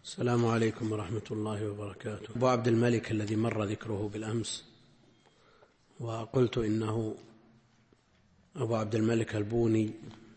السلام عليكم ورحمة الله وبركاته. أبو عبد الملك الذي مر ذكره بالأمس وقلت إنه أبو عبد الملك البوني،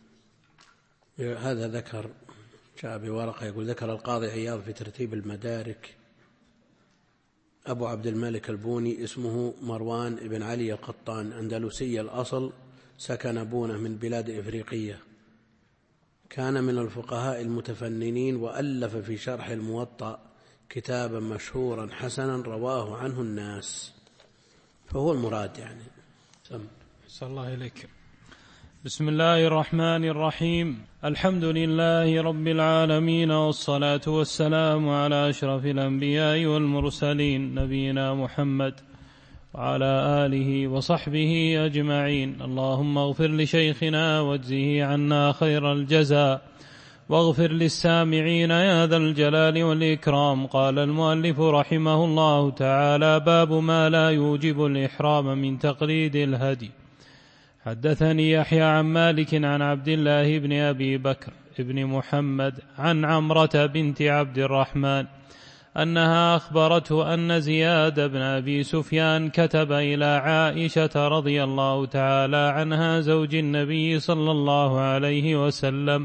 هذا ذكر جاء بورقة يقول ذكر القاضي عياض في ترتيب المدارك أبو عبد الملك البوني اسمه مروان بن علي القطان، أندلسي الأصل، سكن بونة من بلاد إفريقية، كان من الفقهاء المتفننين، وألف في شرح الموطأ كتابا مشهورا حسنا رواه عنه الناس، فهو المراد يعني. صلى الله إليك. بسم الله الرحمن الرحيم. الحمد لله رب العالمين، والصلاة والسلام على أشرف الأنبياء والمرسلين، نبينا محمد وعلى آله وصحبه أجمعين. اللهم اغفر لشيخنا واجزه عنا خير الجزاء، واغفر للسامعين يا ذا الجلال والإكرام. قال المؤلف رحمه الله تعالى: باب ما لا يوجب الإحرام من تقليد الهدي. حدثني يحيى عن مالك عن عبد الله بن أبي بكر بن محمد عن عمرة بنت عبد الرحمن أنها أخبرته أن زياد بن أبي سفيان كتب إلى عائشة رضي الله تعالى عنها زوج النبي صلى الله عليه وسلم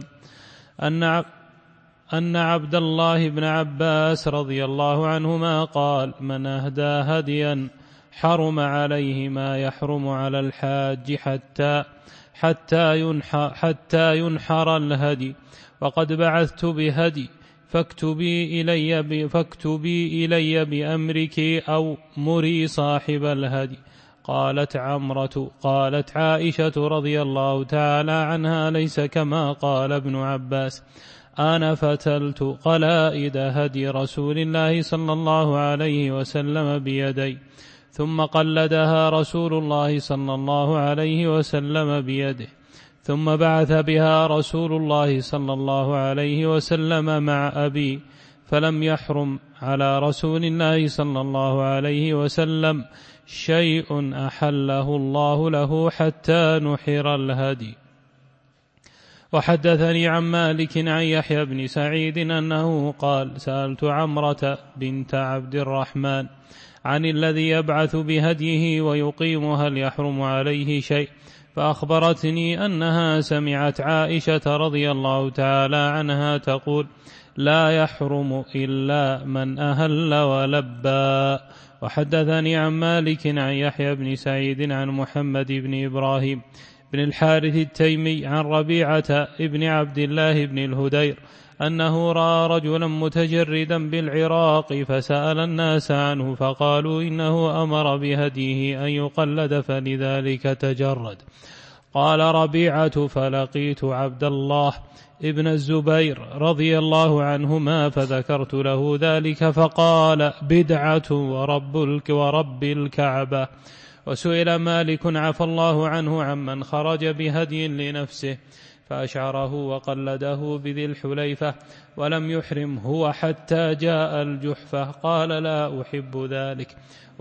أن عبد الله بن عباس رضي الله عنهما قال: من أهدى هديا حرم عليه ما يحرم على الحاج حتى ينحر الهدي، وقد بعثت بهدي فاكتبي إلي بأمرك أو مري صاحب الهدي. قالت عمرة: قالت عائشة رضي الله تعالى عنها: ليس كما قال ابن عباس، أنا فتلت قلائد هدي رسول الله صلى الله عليه وسلم بيدي، ثم قلدها رسول الله صلى الله عليه وسلم بيده، ثم بعث بها رسول الله صلى الله عليه وسلم مع أبي، فلم يحرم على رسول الله صلى الله عليه وسلم شيء أحله الله له حتى نحر الهدي. وحدثني عن مالك عن يحيى بن سعيد أنه قال: سألت عمرة بنت عبد الرحمن عن الذي يبعث بهديه ويقيم هل يحرم عليه شيء، فأخبرتني أنها سمعت عائشة رضي الله تعالى عنها تقول: لا يحرم إلا من أهل ولبى. وحدثني عن مالك عن يحيى بن سعيد عن محمد بن إبراهيم بن الحارث التيمي عن ربيعة ابن عبد الله بن الهدير أنه رأى رجلا متجردا بالعراق فسأل الناس عنه، فقالوا إنه أمر بهديه أن يقلد فلذلك تجرد. قال ربيعة: فلقيت عبد الله ابن الزبير رضي الله عنهما فذكرت له ذلك، فقال: بدعة ورب الكعبة. وسئل مالك عفى الله عنه عمن خرج بهدي لنفسه فأشعره وقلده بذي الحليفة ولم يحرم هو حتى جاء الجحفة، قال: لا أحب ذلك،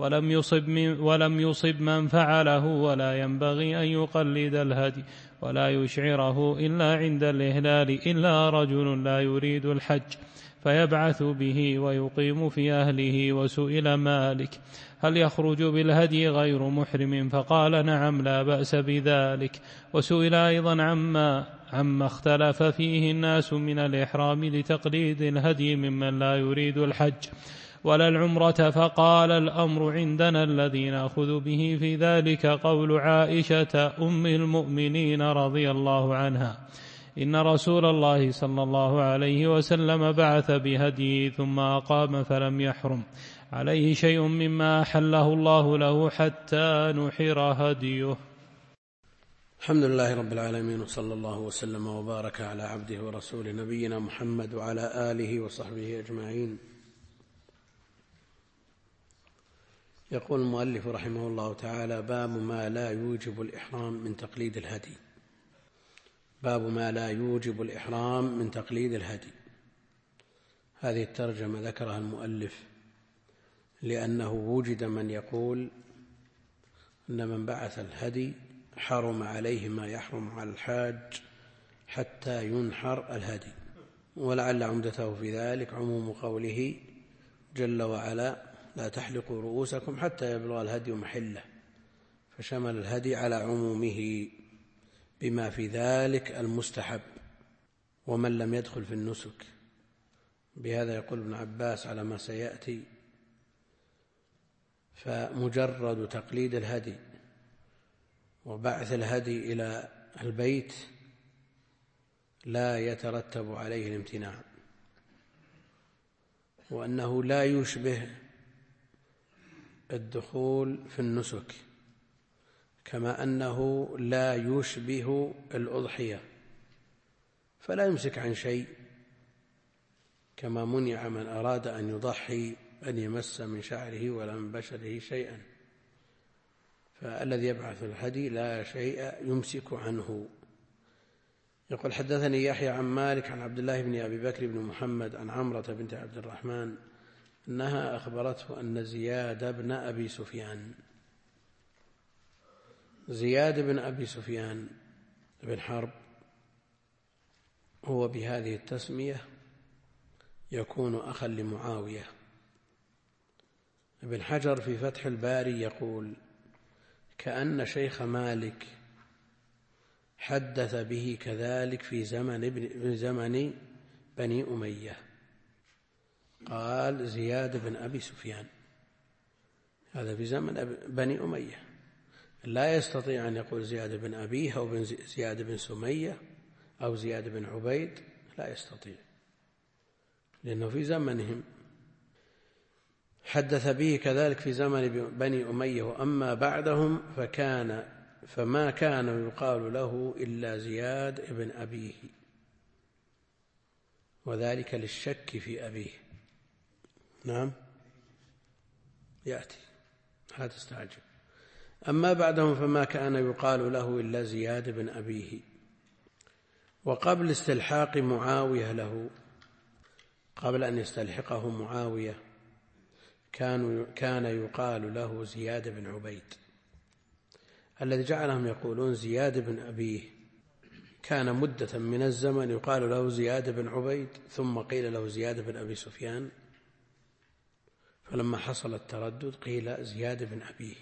ولم يصب من فعله، ولا ينبغي أن يقلد الهدي ولا يشعره إلا عند الإهلال إلا رجل لا يريد الحج فيبعث به ويقيم في أهله. وسئل مالك: هل يخرج بالهدي غير محرم؟ فقال: نعم، لا بأس بذلك. وسئل أيضا عما اختلف فيه الناس من الإحرام لتقليد الهدي ممن لا يريد الحج ولا العمرة، فقال: الأمر عندنا الذي نأخذ به في ذلك قول عائشة أم المؤمنين رضي الله عنها: إن رسول الله صلى الله عليه وسلم بعث بهديه ثم أقام فلم يحرم عليه شيء مما أحله الله له حتى نحر هديه. الحمد لله رب العالمين، وصلى الله وسلم وبارك على عبده ورسوله نبينا محمد وعلى آله وصحبه أجمعين. يقول المؤلف رحمه الله تعالى: باب ما لا يوجب الإحرام من تقليد الهدي. باب ما لا يوجب الإحرام من تقليد الهدي. هذه الترجمة ذكرها المؤلف لأنه وجد من يقول أن من بعث الهدي حرم عليه ما يحرم على الحاج حتى ينحر الهدي، ولعل عمدته في ذلك عموم قوله جل وعلا: لا تحلقوا رؤوسكم حتى يبلغ الهدي محله، فشمل الهدي على عمومه بما في ذلك المستحب ومن لم يدخل في النسك. بهذا يقول ابن عباس على ما سيأتي: فمجرد تقليد الهدي وبعث الهدي إلى البيت لا يترتب عليه الامتناع، وأنه لا يشبه الدخول في النسك، كما أنه لا يشبه الأضحية، فلا يمسك عن شيء، كما منع من أراد أن يضحي أن يمس من شعره ولا من بشره شيئا. فالذي يبعث الهدي لا شيء يمسك عنه. يقول: حدثني يحيى عن مالك عن عبد الله بن أبي بكر بن محمد عن عمرة بنت عبد الرحمن أنها أخبرته أن زياد بن أبي سفيان بن حرب هو بهذه التسمية يكون أخا لمعاوية. ابن حجر في فتح الباري يقول: كأن شيخ مالك حدث به كذلك في زمن بني أمية. قال: زياد بن أبي سفيان، هذا في زمن بني أمية، لا يستطيع أن يقول زياد بن أبيه أو زياد بن سمية أو زياد بن عبيد، لا يستطيع، لأنه في زمنهم. حدث به كذلك في زمن بني أمية، وأما بعدهم فما كان يقال له إلا زياد بن أبيه، وذلك للشك في أبيه. نعم، يأتي، لا تستعجل. أما بعدهم فما كان يقال له إلا زياد بن أبيه. وقبل استلحاق معاوية له، قبل أن يستلحقه معاوية، كان يقال له زياد بن عبيد. الذي جعلهم يقولون زياد بن أبيه كان مدة من الزمن يقال له زياد بن عبيد، ثم قيل له زياد بن أبي سفيان، فلما حصل التردد قيل زياد بن أبيه.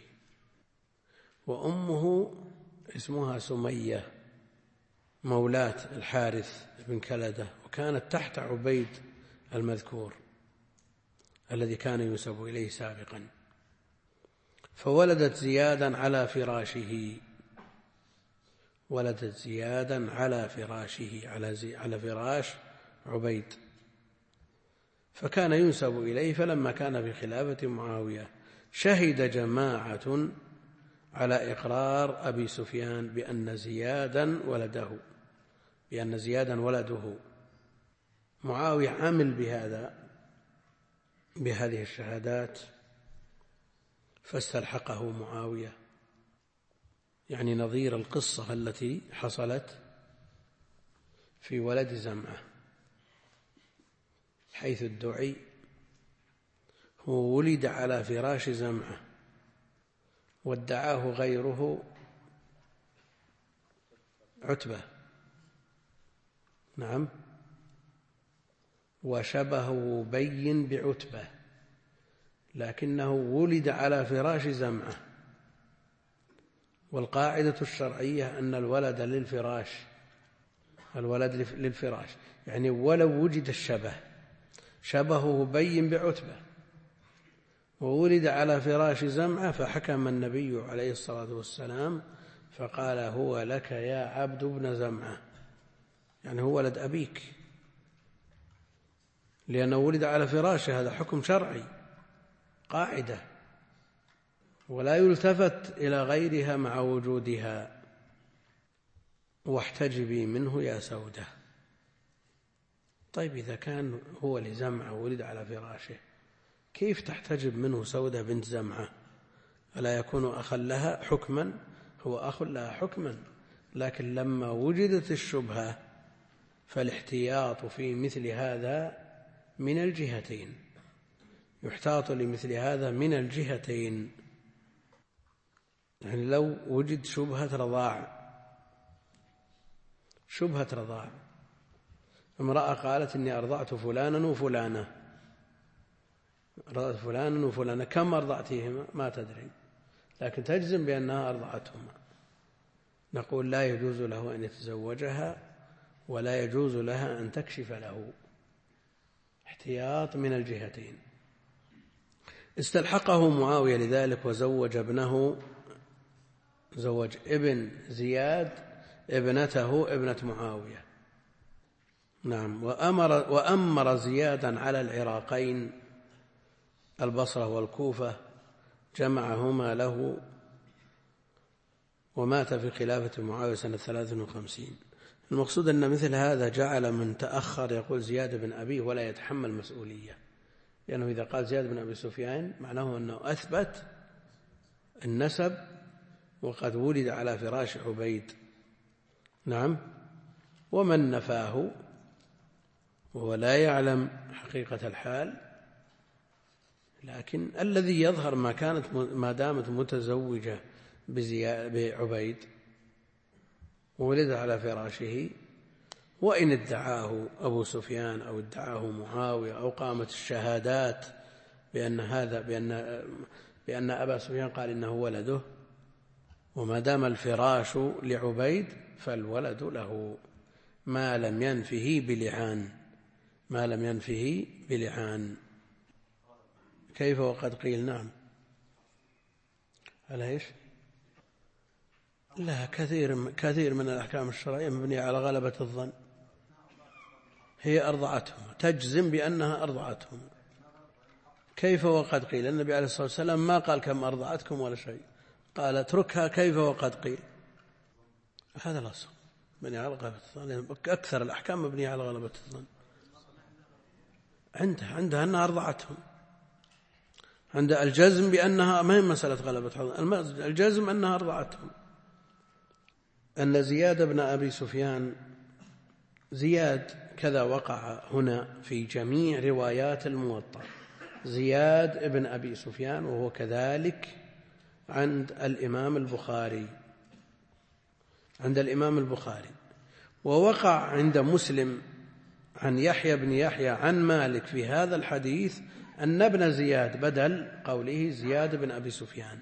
وأمه اسمها سمية مولاة الحارث بن كلدة، وكانت تحت عبيد المذكور الذي كان ينسب إليه سابقا، فولدت زيادا على فراشه، ولدت زيادا على فراشه، على فراش عبيد، فكان ينسب إليه. فلما كان في خلافة معاوية شهد جماعة على إقرار أبي سفيان بأن زيادا ولده. معاوية عمل بهذه الشهادات فاستلحقه معاوية، يعني نظير القصة التي حصلت في ولد زمعة، حيث ادعي هو ولد على فراش زمعة، وادعاه غيره عتبة، نعم، وشبهه بين بعتبة، لكنه ولد على فراش زمعة. والقاعدة الشرعية أن الولد للفراش، يعني ولو وجد الشبه، شبهه بين بعتبة وولد على فراش زمعة، فحكم النبي عليه الصلاة والسلام فقال: هو لك يا عبد بن زمعة، يعني هو ولد أبيك، لأنه ولد على فراشه، هذا حكم شرعي، قاعدة، ولا يلتفت إلى غيرها مع وجودها. واحتجبي منه يا سودة. طيب، إذا كان هو لزمعة ولد على فراشه، كيف تحتجب منه سودة بنت زمعة؟ ألا يكون أخا لها حكما؟ هو أخ لها حكما، لكن لما وجدت الشبهة فالاحتياط في مثل هذا من الجهتين، يحتاط لمثل هذا من الجهتين. يعني لو وجد شبهة رضاع امرأة قالت إني أرضعت فلانا وفلانة، أرضعت فلانا وفلانة، كم أرضعتيهما؟ ما تدري، لكن تجزم بأنها أرضعتهما. نقول لا يجوز له أن يتزوجها ولا يجوز لها أن تكشف له، احتياط من الجهتين. استلحقه معاوية لذلك وزوج ابنه، زوج ابن زياد ابنته ابنة معاوية. نعم. وأمر زيادا على العراقين البصرة والكوفة، جمعهما له، ومات في خلافة معاوية سنة 53. المقصود أن مثل هذا جعل من تأخر يقول زياد بن أبيه ولا يتحمل مسؤولية، لأنه إذا قال زياد بن أبي سفيان معناه أنه أثبت النسب وقد ولد على فراش عبيد. نعم. ومن نفاه وهو لا يعلم حقيقة الحال، لكن الذي يظهر ما دامت متزوجة بعبيد وولد على فراشه، وإن ادعاه أبو سفيان أو ادعاه معاوية أو قامت الشهادات بأن أبا سفيان قال إنه ولده، وما دام الفراش لعبيد فالولد له ما لم ينفه بلعان. كيف وقد قيل؟ نعم. على ايش؟ لا، كثير من الأحكام الشرعية مبنية على غلبة الظن. هي أرضعتهم، تجزم بأنها أرضعتهم. كيف وقد قيل؟ النبي عليه الصلاة والسلام ما قال كم أرضعتكم ولا شيء، قال اتركها كيف وقد قيل. هذا الأصل، مبني على غلبة الظن. أكثر الأحكام مبنية على غلبة الظن. عندها أنها أرضعتهم، عند الجزم بأنها ما هي مسألة غلبة الظن، الجزم أنها أرضعتهم. أن زياد بن أبي سفيان، زياد كذا وقع هنا في جميع روايات الموطأ، زياد بن أبي سفيان، وهو كذلك عند الإمام البخاري، ووقع عند مسلم عن يحيى بن يحيى عن مالك في هذا الحديث أن ابن زياد بدل قوله زياد بن أبي سفيان.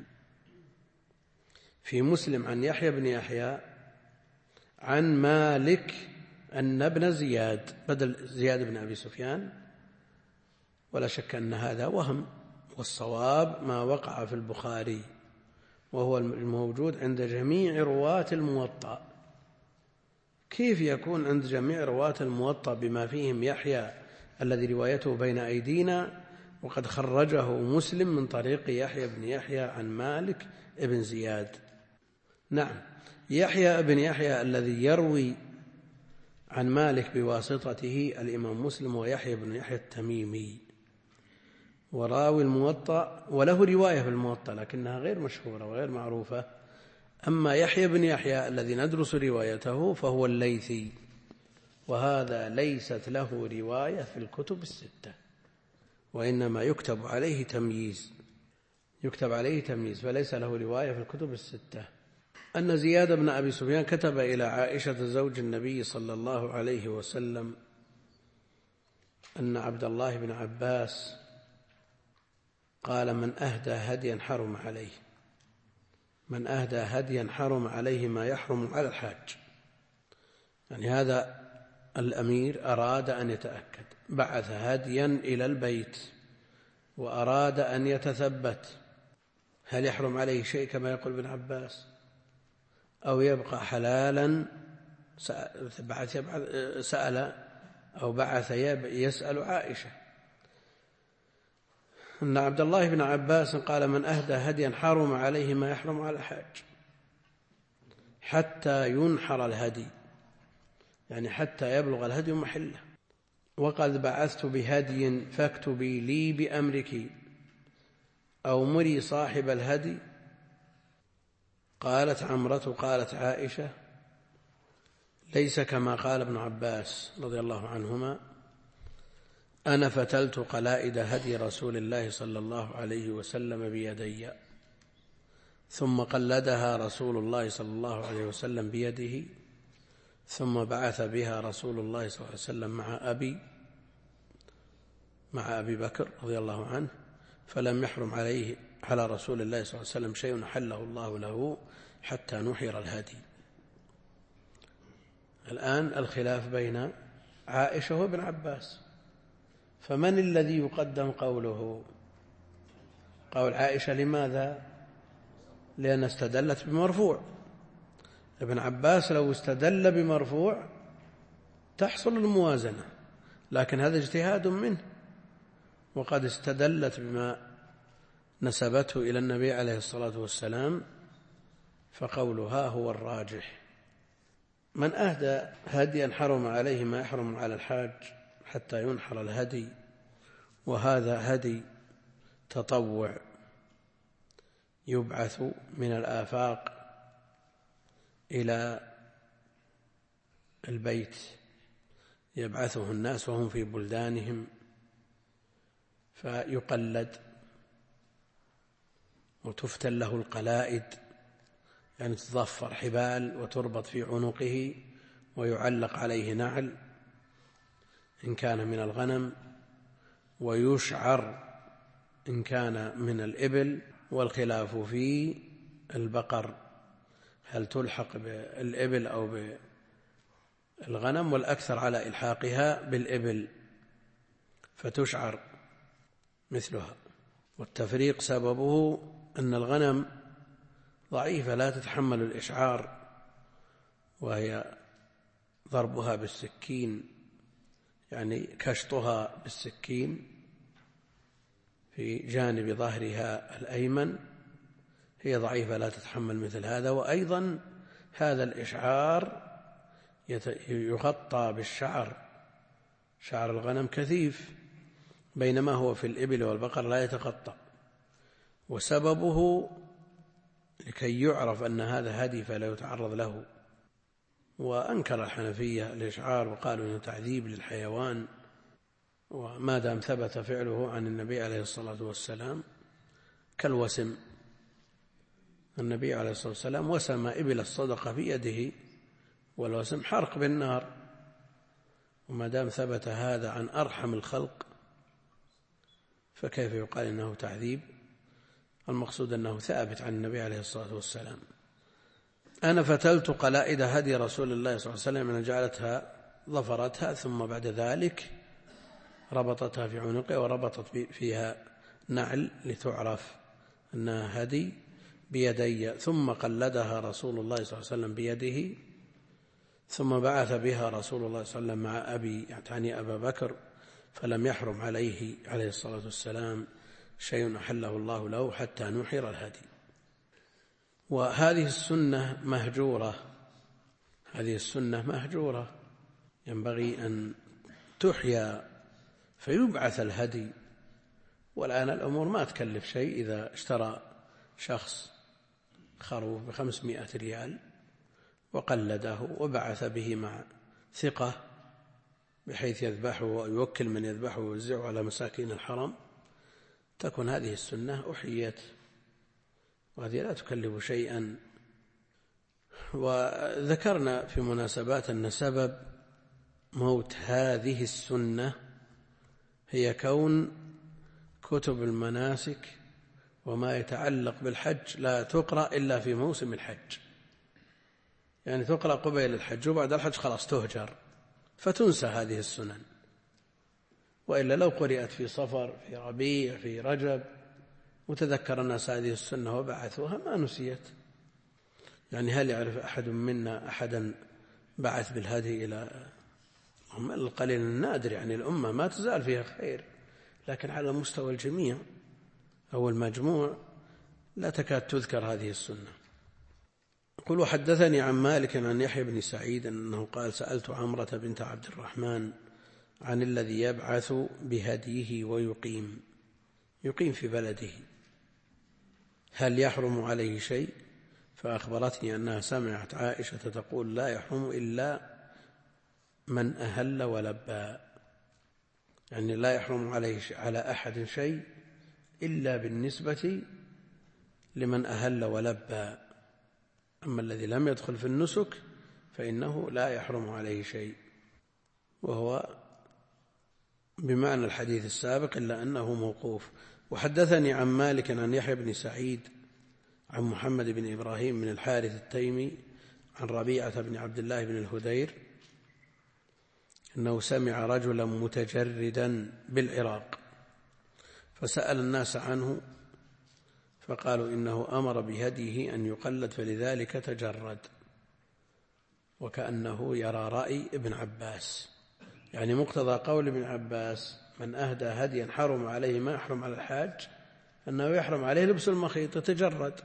في مسلم عن يحيى بن يحيى عن مالك أن ابن زياد بدل زياد بن أبي سفيان، ولا شك أن هذا وهم، والصواب ما وقع في البخاري وهو الموجود عند جميع رواة الموطأ. كيف يكون عند جميع رواة الموطأ بما فيهم يحيى الذي روايته بين أيدينا وقد خرجه مسلم من طريق يحيى بن يحيى عن مالك ابن زياد؟ نعم، يحيى بن يحيى الذي يروي عن مالك بواسطته الإمام مسلم ويحيى بن يحيى التميمي، وراوي الموطأ وله رواية في الموطأ لكنها غير مشهورة وغير معروفة. أما يحيى بن يحيى الذي ندرس روايته فهو الليثي، وهذا ليست له رواية في الكتب الستة، وإنما يكتب عليه تمييز، فليس له رواية في الكتب الستة. أن زياد بن أبي سفيان كتب إلى عائشة زوج النبي صلى الله عليه وسلم أن عبد الله بن عباس قال من أهدى هديا حرم عليه ما يحرم على الحاج. يعني هذا الأمير أراد أن يتأكد، بعث هديا إلى البيت وأراد أن يتثبت هل يحرم عليه شيء كما يقول ابن عباس أو يبقى حلالا. بعث يسأل عائشة أن عبد الله بن عباس قال من أهدى هديا حرم عليه ما يحرم على الحاج حتى ينحر الهدي، يعني حتى يبلغ الهدي محله. وقد بعثت بهدي فاكتبي لي بأمرك أو مري صاحب الهدي. قالت عمرة قالت عائشة ليس كما قال ابن عباس رضي الله عنهما، أنا فتلت قلائد هدي رسول الله صلى الله عليه وسلم بيدي، ثم قلدها رسول الله صلى الله عليه وسلم بيده، ثم بعث بها رسول الله صلى الله عليه وسلم مع أبي بكر رضي الله عنه، فلم يحرم على رسول الله صلى الله عليه وسلم شيء أحله الله له حتى نحر الهدي. الآن الخلاف بين عائشة وابن عباس، فمن الذي يقدم قوله؟ قول عائشة. لماذا؟ لأن استدلت بمرفوع. ابن عباس لو استدل بمرفوع تحصل الموازنة، لكن هذا اجتهاد منه، وقد استدلت بما نسبته إلى النبي عليه الصلاة والسلام، فقولها هو الراجح. من أهدى هديا حرم عليه ما يحرم على الحاج حتى ينحر الهدي، وهذا هدي تطوع يبعث من الآفاق إلى البيت، يبعثه الناس وهم في بلدانهم فيقلد وتفتل له القلائد، يعني تضفر حبال وتربط في عنقه ويعلق عليه نعل إن كان من الغنم، ويشعر إن كان من الإبل. والخلاف في البقر، هل تلحق بالإبل أو بالغنم، والأكثر على إلحاقها بالإبل فتشعر مثلها. والتفريق سببه أن الغنم ضعيفة لا تتحمل الإشعار، وهي ضربها بالسكين، يعني كشطها بالسكين في جانب ظهرها الأيمن، هي ضعيفة لا تتحمل مثل هذا. وأيضا هذا الإشعار يغطى بالشعر، شعر الغنم كثيف، بينما هو في الإبل والبقر لا يتغطى. وسببه لكي يعرف أن هذا هدي فلا يتعرض له. وأنكر الحنفية الإشعار وقالوا إنه تعذيب للحيوان، وما دام ثبت فعله عن النبي عليه الصلاة والسلام كالوسم. النبي عليه الصلاة والسلام وسم إبل الصدقة في يده، والوسم حرق بالنار، وما دام ثبت هذا عن أرحم الخلق فكيف يقال إنه تعذيب؟ المقصود أنه ثابت عن النبي عليه الصلاة والسلام. أنا فتلت قلائد هدي رسول الله صلى الله عليه وسلم، أن جعلتها ظفرتها، ثم بعد ذلك ربطتها في عنقها وربطت فيها نعل لتعرف أنها هدي بيدي، ثم قلدها رسول الله صلى الله عليه وسلم بيده، ثم بعث بها رسول الله صلى الله عليه وسلم مع أبي يعني أبا بكر، فلم يحرم عليه الصلاة والسلام شيء أحله الله له حتى نحر الهدي. وهذه السنة مهجورة، هذه السنة مهجورة، ينبغي أن تحيا فيبعث الهدي. والآن الأمور ما تكلف شيء، إذا اشترى شخص خروف ب500 ريال وقلده وبعث به مع ثقة بحيث يذبحه ويوكل من يذبحه ويوزعه على مساكين الحرم، تكون هذه السنة أحيت، وهذه لا تكلف شيئا. وذكرنا في مناسبات أن سبب موت هذه السنة هي كون كتب المناسك وما يتعلق بالحج لا تقرأ إلا في موسم الحج، يعني تقرأ قبيل الحج، وبعد الحج خلاص تهجر فتنسى هذه السنن. وإلا لو قرأت في صفر، في ربيع، في رجب، وتذكر الناس هذه السنة وبعثوها ما نسيت. يعني هل يعرف أحد منا أحدا بعث بالهدي إلى القليل النادر؟ يعني الأمة ما تزال فيها خير، لكن على مستوى الجميع أو المجموع لا تكاد تذكر هذه السنة. يقول: وحدثني عن مالك عن يحيى بن سعيد أنه قال: سألت عمرة بنت عبد الرحمن عن الذي يبعث بهديه ويقيم في بلده هل يحرم عليه شيء؟ فأخبرتني أنها سمعت عائشة تقول: لا يحرم إلا من أهل ولبى، يعني لا يحرم على أحد شيء إلا بالنسبة لمن أهل ولبى، أما الذي لم يدخل في النسك فإنه لا يحرم عليه شيء، وهو بمعنى الحديث السابق إلا أنه موقوف. وحدثني عن مالك عن يحيى بن سعيد عن محمد بن إبراهيم بن الحارث التيمي عن ربيعة بن عبد الله بن الهذير أنه سمع رجلا متجردا بالعراق فسأل الناس عنه فقالوا إنه أمر بهديه أن يقلد فلذلك تجرد، وكأنه يرى رأي ابن عباس، يعني مقتضى قول ابن عباس من أهدى هديا حرم عليه ما يحرم على الحاج أنه يحرم عليه لبس المخيط يتجرد،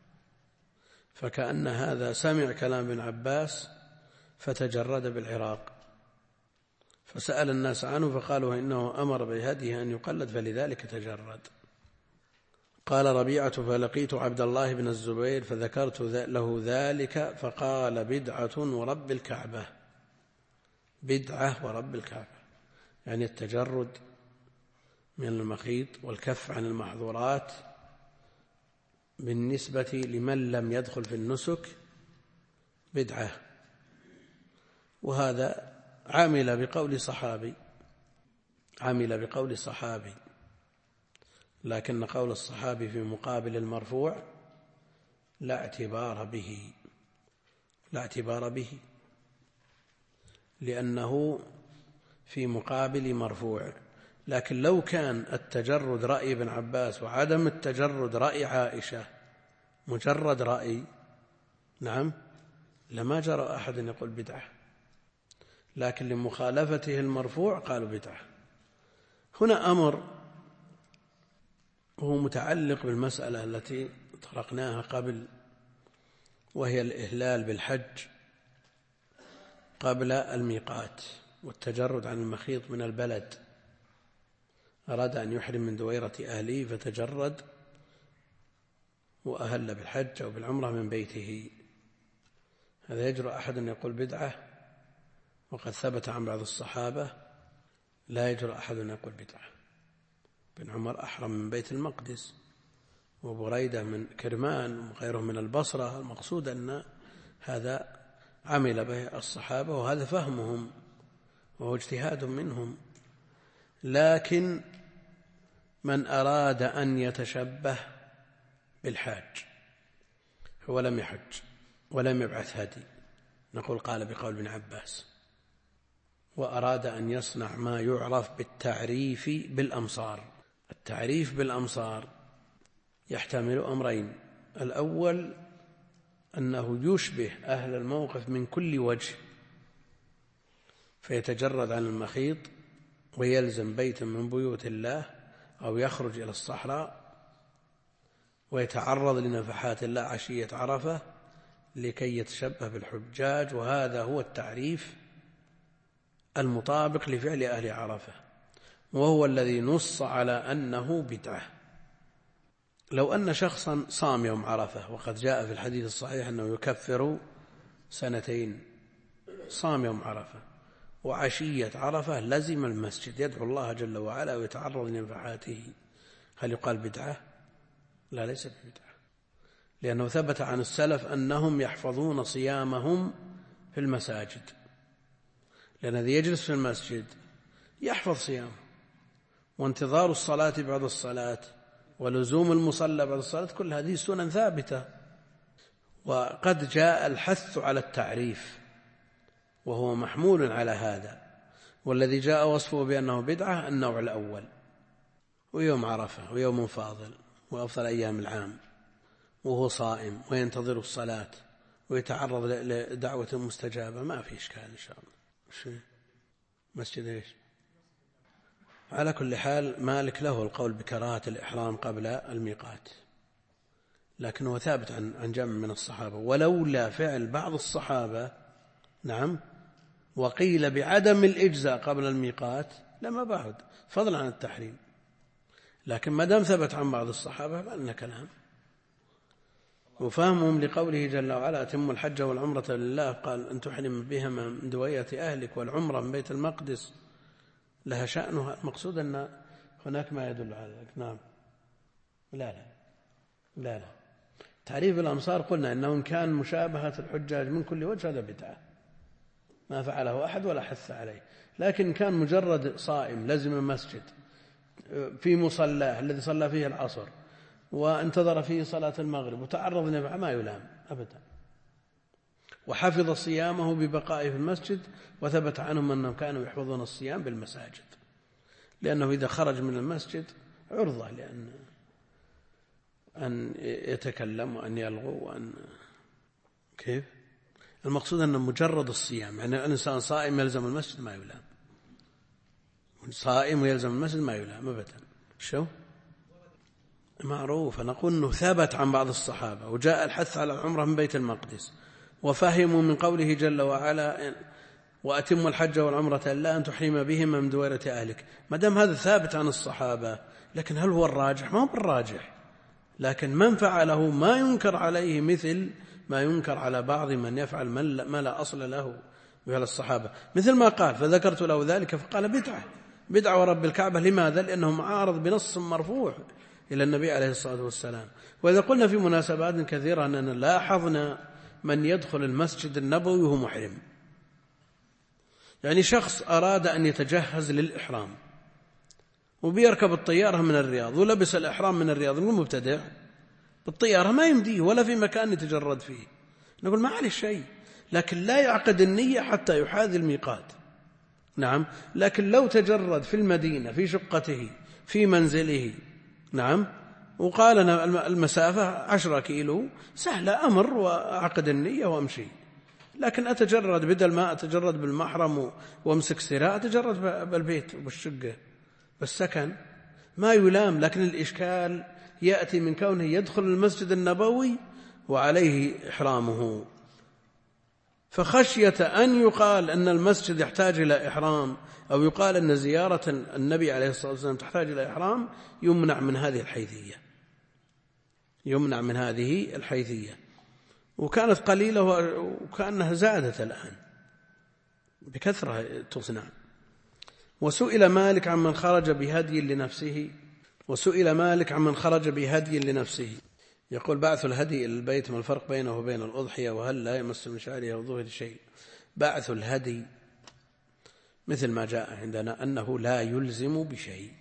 فكأن هذا سمع كلام ابن عباس فتجرد بالعراق فسأل الناس عنه فقالوا إنه أمر بهديه أن يقلد فلذلك تجرد. قال ربيعة فلقيت عبد الله بن الزبير فذكرت له ذلك فقال بدعة ورب الكعبة، بدعة ورب الكعبة، يعني التجرد من المخيط والكف عن المحظورات بالنسبة لمن لم يدخل في النسك بدعة. وهذا عمل بقول صحابي، لكن قول الصحابي في مقابل المرفوع لا اعتبار به لأنه في مقابل مرفوع. لكن لو كان التجرد رأي ابن عباس وعدم التجرد رأي عائشة مجرد رأي، نعم، لما جرى أحد يقول بدعة، لكن لمخالفته المرفوع قالوا بدعة. هنا أمر هو متعلق بالمسألة التي طرقناها قبل، وهي الإهلال بالحج قبل الميقات والتجرد عن المخيط من البلد. أراد أن يحرم من دويرة أهله فتجرد وأهل بالحج أو بالعمرة من بيته، هذا يجرؤ أحد أن يقول بدعة، وقد ثبت عن بعض الصحابة لا يجرؤ أحد أن يقول بدعة. بن عمر أحرم من بيت المقدس، وبريدة من كرمان وغيره من البصرة. المقصود أن هذا عمل به الصحابة وهذا فهمهم وهو اجتهاد منهم. لكن من أراد أن يتشبه بالحاج هو لم يحج ولم يبعث هدي، نقول قال بقول ابن عباس، وأراد أن يصنع ما يعرف بالتعريف بالأمصار. التعريف بالأمصار يحتمل أمرين: الأول أنه يشبه أهل الموقف من كل وجه فيتجرد عن المخيط ويلزم بيتا من بيوت الله أو يخرج إلى الصحراء ويتعرض لنفحات الله عشية عرفة لكي يتشبه بالحجاج، وهذا هو التعريف المطابق لفعل أهل عرفة، وهو الذي نص على أنه بدعة. لو أن شخصا صام يوم عرفة، وقد جاء في الحديث الصحيح أنه يكفر 2 صام يوم عرفة وعشية عرفة لزم المسجد يدعو الله جل وعلا ويتعرض لنفحاته، هل يقال بدعة؟ لا، ليس ببدعة، لأنه ثبت عن السلف أنهم يحفظون صيامهم في المساجد، لأن الذي يجلس في المسجد يحفظ صيامه، وانتظار الصلاة بعد الصلاة ولزوم المصلى بعد الصلاة، كل هذه سنن ثابتة. وقد جاء الحث على التعريف وهو محمول على هذا، والذي جاء وصفه بأنه بدعة النوع الأول، ويوم عرفة ويوم فاضل وأفضل أيام العام وهو صائم وينتظر الصلاة ويتعرض لدعوة مستجابة، ما في إشكال إن شاء الله. مسجد إيش؟ على كل حال مالك له القول بكراهة الإحرام قبل الميقات، لكنه ثابت عن جمع من الصحابة، ولولا فعل بعض الصحابة نعم وقيل بعدم الإجزاء قبل الميقات لما بعد، فضلا عن التحريم. لكن ما دام ثبت عن بعض الصحابة فإن كلام، وفهمهم لقوله جل وعلا أتم الحج والعمرة لله، قال أن تحرم بهما من دوية أهلك، والعمرة من بيت المقدس لها شأنها. المقصود أن هناك ما يدل على ذلك. نعم. لا تعريف الأمصار قلنا إنه كان مشابهة الحجاج من كل وجه هذا بدعة، ما فعله أحد ولا حث عليه. لكن كان مجرد صائم لزم مسجد في مصلاه الذي صلى فيه العصر وانتظر فيه صلاة المغرب وتعرض لنفعه ما يلام أبدا، وحفظ صيامه ببقائه في المسجد، وثبت عنهم أنهم كانوا يحفظون الصيام بالمساجد، لأنه إذا خرج من المسجد عرضة أن يتكلم وأن يلغو وأن كيف. المقصود أن مجرد الصيام، يعني الإنسان صائم يلزم المسجد ما يلام، صائم ويلزم المسجد ما يلام أبدا. شو معروف، نقول أنه ثبت عن بعض الصحابة، وجاء الحث على العمرة من بيت المقدس، وفهموا من قوله جل وعلا وأتموا الحج والعمرة إلا أن تحرم بهما من دويرة أهلك. ما دام هذا ثابت عن الصحابة، لكن هل هو الراجح؟ ما هو بالراجح، لكن من فعله ما ينكر عليه مثل ما ينكر على بعض من يفعل ما لا أصل له مثل الصحابة، مثل ما قال فذكرت له ذلك فقال بدعة ورب الكعبة. لماذا؟ لأنه معارض بنص مرفوع إلى النبي عليه الصلاة والسلام. وإذا قلنا في مناسبات كثيرة أننا لاحظنا من يدخل المسجد النبوي وهو محرم، يعني شخص أراد أن يتجهز للإحرام وبيركب الطيارة من الرياض ولبس الإحرام من الرياض، نقول مبتدع بالطيارة ما يمديه ولا في مكان يتجرد فيه، نقول ما عليه شيء، لكن لا يعقد النية حتى يحاذي الميقات. نعم، لكن لو تجرد في المدينة في شقته في منزله، نعم، وقال أنا المسافة 10 كيلو، سهلة، أمر وأعقد النية وأمشي. لكن أتجرد بدل ما أتجرد بالمحرم وأمسك سراء، أتجرد بالبيت وبالشقة بالسكن، ما يلام. لكن الإشكال يأتي من كونه يدخل المسجد النبوي وعليه إحرامه، فخشية أن يقال أن المسجد يحتاج إلى إحرام، أو يقال أن زيارة النبي عليه الصلاة والسلام تحتاج إلى إحرام، يمنع من هذه الحيثية. وكانت قليلة وكأنها زادت الآن بكثرة تصنع. وسئل مالك عمن خرج بهدي لنفسه، يقول بعث الهدي إلى البيت، ما الفرق بينه وبين الأضحية، وهل لا يمس من شعره أو ظهره شيء؟ بعث الهدي مثل ما جاء عندنا أنه لا يلزم بشيء،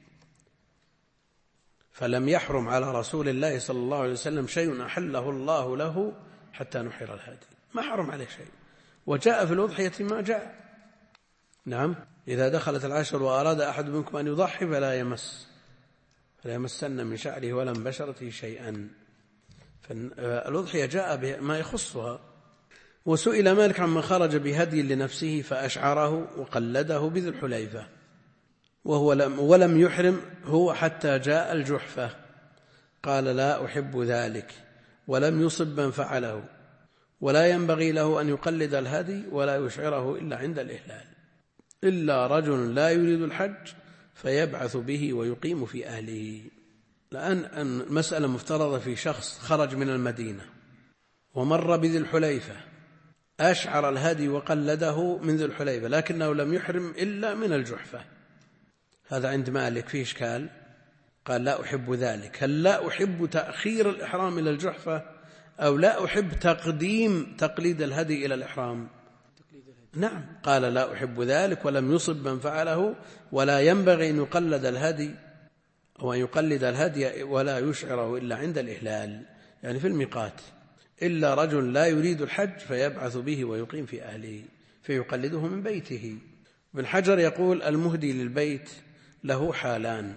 فلم يحرم على رسول الله صلى الله عليه وسلم شيء أحله الله له حتى نحر الهدي، ما حرم عليه شيء. وجاء في الأضحية ما جاء. نعم، إذا دخلت العشر وأراد أحد منكم أن يضحي فلا يمسن من شعره ولا من بشرته شيئا، فالأضحية جاء بما يخصها. وسئل مالك عمن خرج بهدي لنفسه فأشعره وقلده بذي الحليفة ولم يحرم هو حتى جاء الجحفة، قال لا أحب ذلك، ولم يصب من فعله، ولا ينبغي له أن يقلد الهدي ولا يشعره إلا عند الإهلال، إلا رجل لا يريد الحج فيبعث به ويقيم في أهله. لأن المسألة مفترضة في شخص خرج من المدينة ومر بذي الحليفة، أشعر الهدي وقلده من ذي الحليفة، لكنه لم يحرم إلا من الجحفة، هذا عند مالك فيه إشكال، قال لا أحب ذلك. هل لا أحب تأخير الإحرام إلى الجحفة، أو لا أحب تقليد الهدي إلى الإحرام؟ نعم، قال لا أحب ذلك، ولم يصب من فعله، ولا ينبغي أن يقلد الهدي أو أن يقلد الهدي ولا يشعره إلا عند الإهلال، يعني في الميقات، إلا رجل لا يريد الحج فيبعث به ويقيم في أهله فيقلده من بيته. ابن حجر يقول المهدي للبيت له حالان،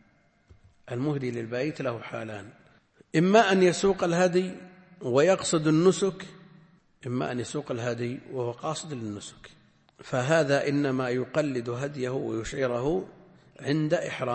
إما أن يسوق الهدي ويقصد النسك، إما أن يسوق الهدي وهو قاصد للنسك، فهذا إنما يقلد هديه ويشعره عند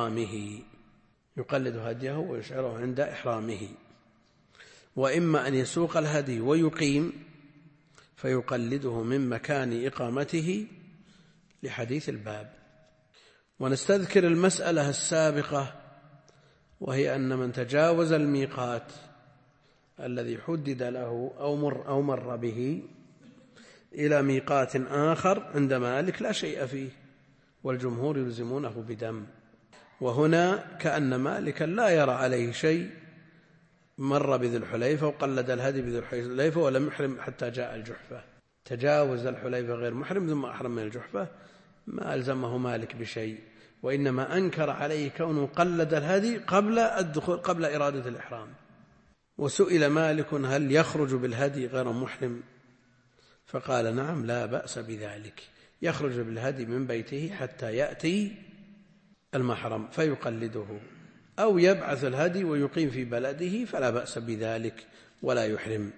إحرامه، وإما أن يسوق الهدي ويقيم فيقلده من مكان إقامته لحديث الباب. ونستذكر المسألة السابقة، وهي أن من تجاوز الميقات الذي حدد له أو مر به إلى ميقات آخر عند مالك لا شيء فيه، والجمهور يلزمونه بدم. وهنا كأن مالكا لا يرى عليه شيء، مر بذي الحليفة وقلد الهدي بذي الحليفة ولم يحرم حتى جاء الجحفة، تجاوز الحليفة غير محرم ثم أحرم من الجحفة ما ألزمه مالك بشيء، وإنما أنكر عليه كونه قلد الهدي قبل الدخول قبل إرادة الإحرام. وسئل مالك هل يخرج بالهدي غير محرم؟ فقال نعم لا بأس بذلك، يخرج بالهدي من بيته حتى يأتي المحرم فيقلده، أو يبعث الهدي ويقيم في بلده فلا بأس بذلك ولا يحرم.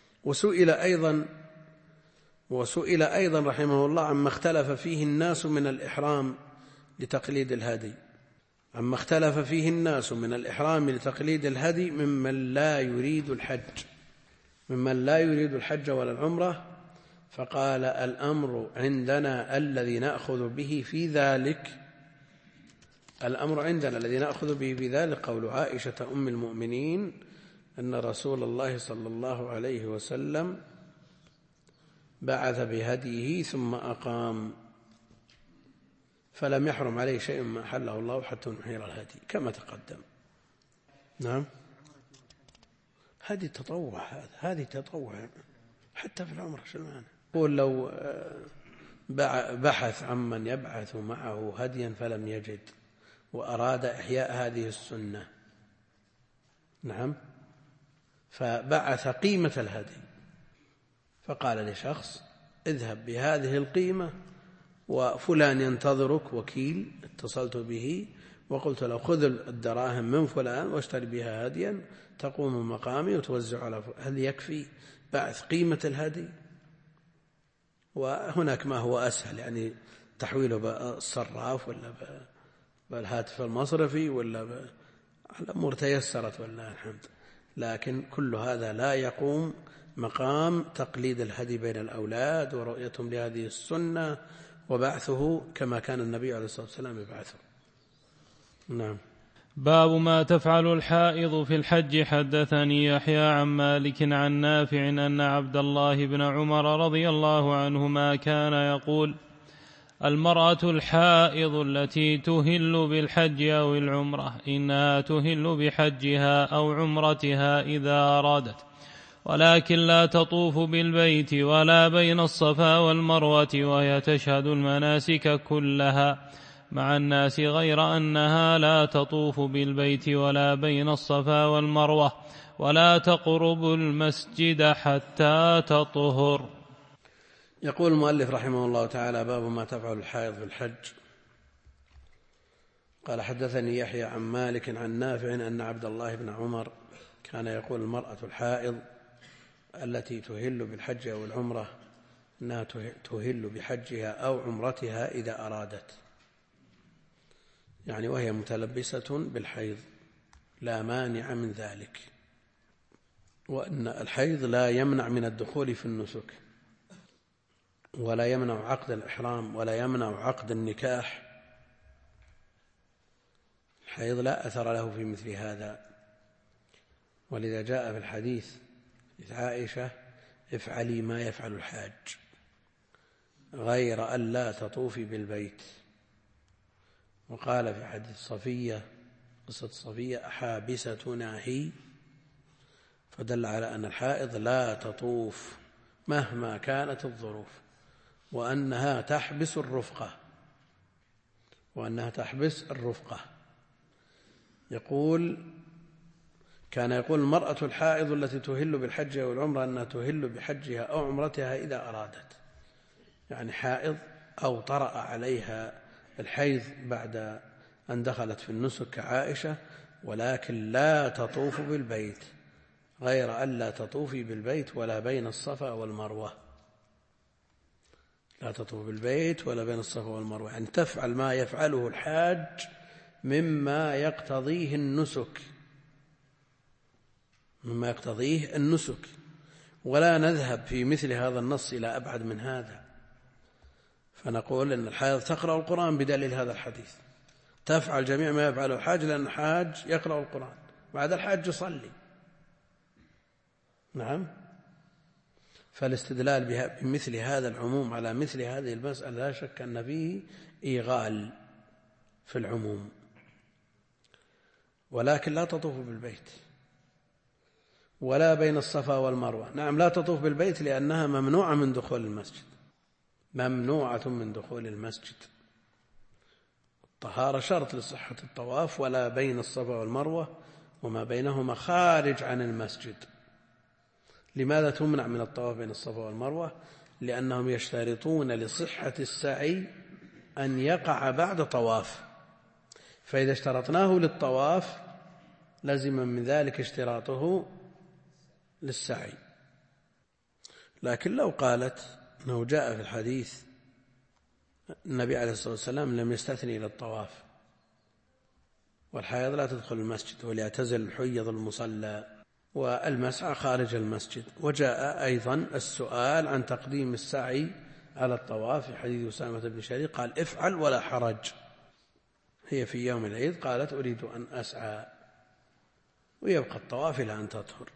وسئل أيضا رحمه الله عما اختلف فيه الناس من الإحرام لتقليد الهدي، عما اختلف فيه الناس من الإحرام لتقليد الهدي ممن لا يريد الحج ولا العمرة، فقال الأمر عندنا الذي نأخذ به في ذلك قول عائشة أم المؤمنين أن رسول الله صلى الله عليه وسلم بعث بهديه ثم أقام فلم يحرم عليه شيء ما أحله الله حتى نحير الهدي كما تقدم. نعم هذه تطوع حتى في العمرة شلمان. يقول لو بحث عمن يبعث معه هديا فلم يجد وأراد إحياء هذه السنة، نعم، فبعث قيمة الهدي، فقال لشخص اذهب بهذه القيمة وفلان ينتظرك، وكيل اتصلت به وقلت له خذ الدراهم من فلان واشتري بها هديا تقوم مقامي وتوزع على فلان. هل يكفي بعث قيمة الهدي؟ وهناك ما هو أسهل، يعني تحويله بالصراف ولا بالهاتف المصرفي ولا الأمور تيسرت والله الحمد، لكن كل هذا لا يقوم مقام تقليد الهدي بين الأولاد ورؤيتهم لهذه السنة وبعثه كما كان النبي عليه الصلاة والسلام يبعثه. نعم. باب ما تفعل الحائض في الحج. حدثني يحيى عن مالك عن نافع أن عبد الله بن عمر رضي الله عنهما كان يقول: المرأة الحائض التي تهل بالحج أو العمرة إنها تهل بحجها أو عمرتها إذا أرادت، ولكن لا تطوف بالبيت ولا بين الصفا والمروة، وهي تشهد المناسك كلها مع الناس، غير أنها لا تطوف بالبيت ولا بين الصفا والمروة، ولا تقرب المسجد حتى تطهر. يقول المؤلف رحمه الله تعالى: باب ما تفعل الحائض في الحج. قال: حدثني يحيى عن مالك عن نافع أن عبد الله بن عمر كان يقول: المرأة الحائض التي تهل بالحج أو العمرة أنها تهل بحجها أو عمرتها إذا أرادت، يعني وهي متلبسة بالحيض لا مانع من ذلك، وأن الحيض لا يمنع من الدخول في النسك، ولا يمنع عقد الإحرام، ولا يمنع عقد النكاح. الحيض لا أثر له في مثل هذا، ولذا جاء في الحديث عائشة: افعلي ما يفعل الحاج غير أن لا تطوفي بالبيت. وقال في حديث صفية، قصة صفية: أحابستنا هي، فدل على أن الحائض لا تطوف مهما كانت الظروف، وأنها تحبس الرفقة. كان يقول: المرأة الحائض التي تهل بالحج أو العمرة أنها تهل بحجها أو عمرتها إذا أرادت، يعني حائض أو طرأ عليها الحيض بعد أن دخلت في النسك كعائشة، ولكن لا تطوف بالبيت، غير أن لا تطوفي بالبيت ولا بين الصفا والمروة. لا تطوف بالبيت ولا بين الصفا والمروة، يعني تفعل ما يفعله الحاج مما يقتضيه النسك، ولا نذهب في مثل هذا النص إلى أبعد من هذا، فنقول إن الحائض تقرأ القرآن بدليل هذا الحديث، تفعل جميع ما يفعله الحاج، لأن الحاج يقرأ القرآن، بعد الحاج يصلي. نعم. فالاستدلال بمثل هذا العموم على مثل هذه المسألة لا شك أن فيه إيغال في العموم، ولكن لا تطوف بالبيت ولا بين الصفا والمروة. نعم، لا تطوف بالبيت لأنها ممنوعة من دخول المسجد، ممنوعة من دخول المسجد. الطهارة شرط لصحة الطواف. ولا بين الصفا والمروة وما بينهما خارج عن المسجد. لماذا تمنع من الطواف بين الصفا والمروة؟ لأنهم يشترطون لصحة السعي أن يقع بعد طواف، فإذا اشترطناه للطواف لزم من ذلك اشتراطه للسعي. لكن لو قالت أنه جاء في الحديث النبي عليه الصلاة والسلام لم يستثني للطواف، والحائض لا تدخل المسجد، وليعتزل الحيض المصلى والمسعى خارج المسجد. وجاء أيضا السؤال عن تقديم السعي على الطواف في حديث أسامة بن شريك قال افعل ولا حرج. هي في يوم العيد قالت أريد أن أسعى، ويبقى الطواف إلى أن تطهر.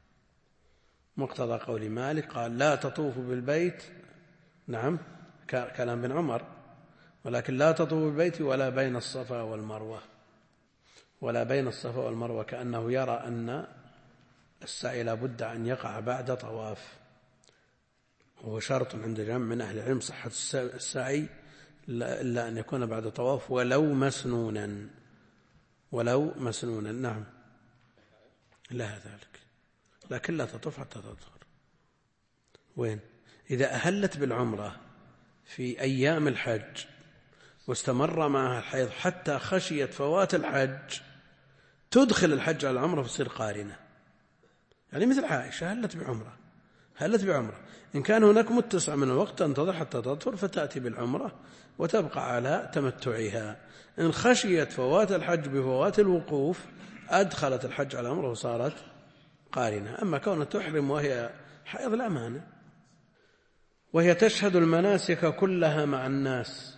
مقتضى قول مالك قال لا تطوف بالبيت، نعم كلام بن عمر، ولكن لا تطوف بالبيت ولا بين الصفا والمروة، ولا بين الصفا والمروة، كأنه يرى أن السعي لا بد أن يقع بعد طواف، وهو شرط عند جمع من أهل العلم صحة السعي إلا أن يكون بعد طواف ولو مسنونا، ولو مسنونا. نعم لها ذلك، لكن لا تطوف حتى تطهر. وين؟ إذا أهلت بالعمرة في أيام الحج واستمر معها الحيض حتى خشيت فوات الحج، تدخل الحج على العمرة فتصير قارنة، يعني مثل عائشة هلت بعمرة. إن كان هناك متسع من الوقت تنتظر حتى تطهر فتأتي بالعمرة وتبقى على تمتعها. إن خشيت فوات الحج بفوات الوقوف أدخلت الحج على العمرة وصارت قارنة. أما كونها تحرم وهي حائض لا مانع. وهي تشهد المناسك كلها مع الناس،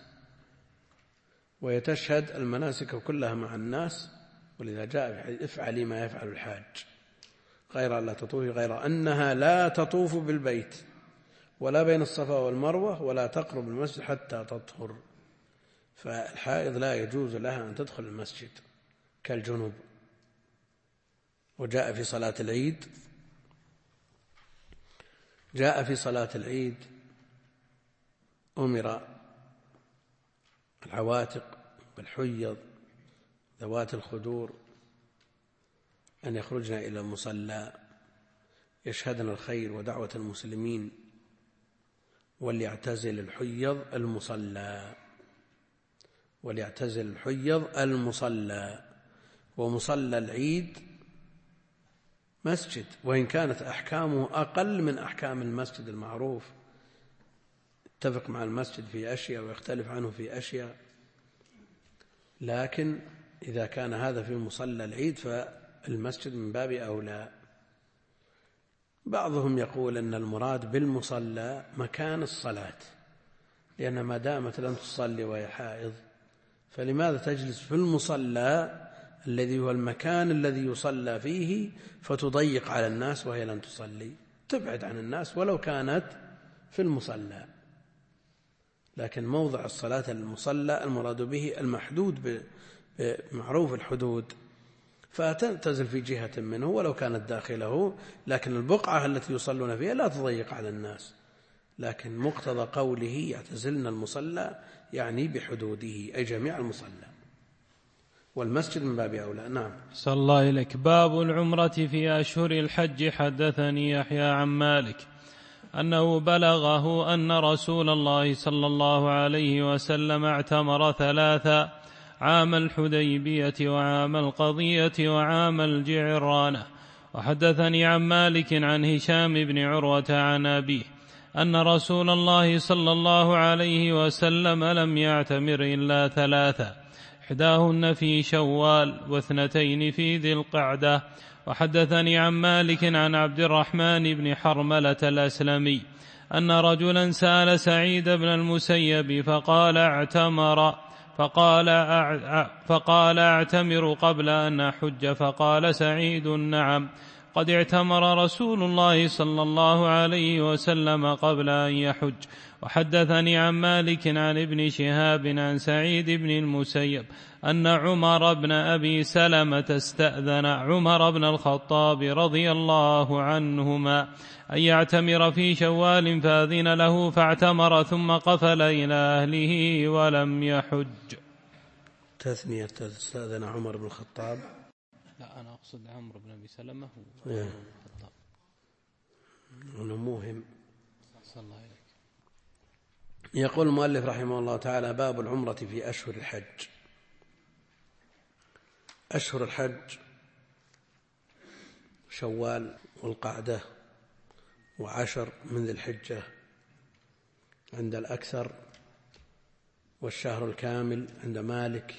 وهي تشهد المناسك كلها مع الناس، ولذا جاء في حديث افعلي ما يفعل الحاج غير أن لا تطوفي، غير أنها لا تطوف بالبيت ولا بين الصفا والمروة ولا تقرب المسجد حتى تطهر. فالحائض لا يجوز لها أن تدخل المسجد كالجنوب. وجاء في صلاة العيد، جاء في صلاة العيد أمر العواتق بالحيض ذوات الخدور أن يخرجن إلى المصلى يشهدن الخير ودعوة المسلمين، وليعتزل الحيض المصلى، وليعتزل الحيض المصلى. ومصلى العيد مسجد، وإن كانت أحكامه أقل من أحكام المسجد المعروف، اتفق مع المسجد في أشياء ويختلف عنه في أشياء، لكن إذا كان هذا في مصلى العيد فالمسجد من باب أولى. بعضهم يقول أن المراد بالمصلى مكان الصلاة، لأن ما دامت لم تصلي وهي حائض فلماذا تجلس في المصلى الذي هو المكان الذي يصلى فيه فتضيق على الناس وهي لم تصلي؟ تبعد عن الناس ولو كانت في المصلى. لكن موضع الصلاة المصلى المراد به المحدود بمعروف الحدود، فتنتزل في جهة منه ولو كانت داخله، لكن البقعة التي يصلون فيها لا تضيق على الناس. لكن مقتضى قوله يعتزلن المصلى يعني بحدوده أي جميع المصلى، والمسجد من باب أولى. نعم. صلى الله إليك. باب العمرة في أشهر الحج. حدثني يحيى عن مالك أنه بلغه أن رسول الله صلى الله عليه وسلم اعتمر 3: عام الحديبية وعام القضية وعام الجعرانة. وحدثني عن مالك عن هشام بن عروة عن أبيه أن رسول الله صلى الله عليه وسلم لم يعتمر إلا 3: إحداهن في شوال، و2 في ذي القعدة. وحدثني عن مالك عن عبد الرحمن بن حرملة الأسلمي أن رجلا سأل سعيد بن المسيب فقال أعتمر قبل أن أحج؟ فقال سعيد: نعم. قد اعتمر رسول الله صلى الله عليه وسلم قبل أن يحج. وحدثني عن مالك عن ابن شهاب عن سعيد بن المسيب أن عمر بن أبي سلمة استأذن عمر بن الخطاب رضي الله عنهما أن يعتمر في شوال فأذن له فاعتمر ثم قفل إلى أهله ولم يحج. تثنية استأذن عمر بن الخطاب. لا أنا أقصد عمرو بن أبي سلمة الخطاب أنه موهم. صلى الله عليه. يقول المؤلف رحمه الله تعالى: باب العمرة في أشهر الحج. أشهر الحج شوال والقعدة وعشر من ذي الحجة عند الأكثر، والشهر الكامل عند مالك،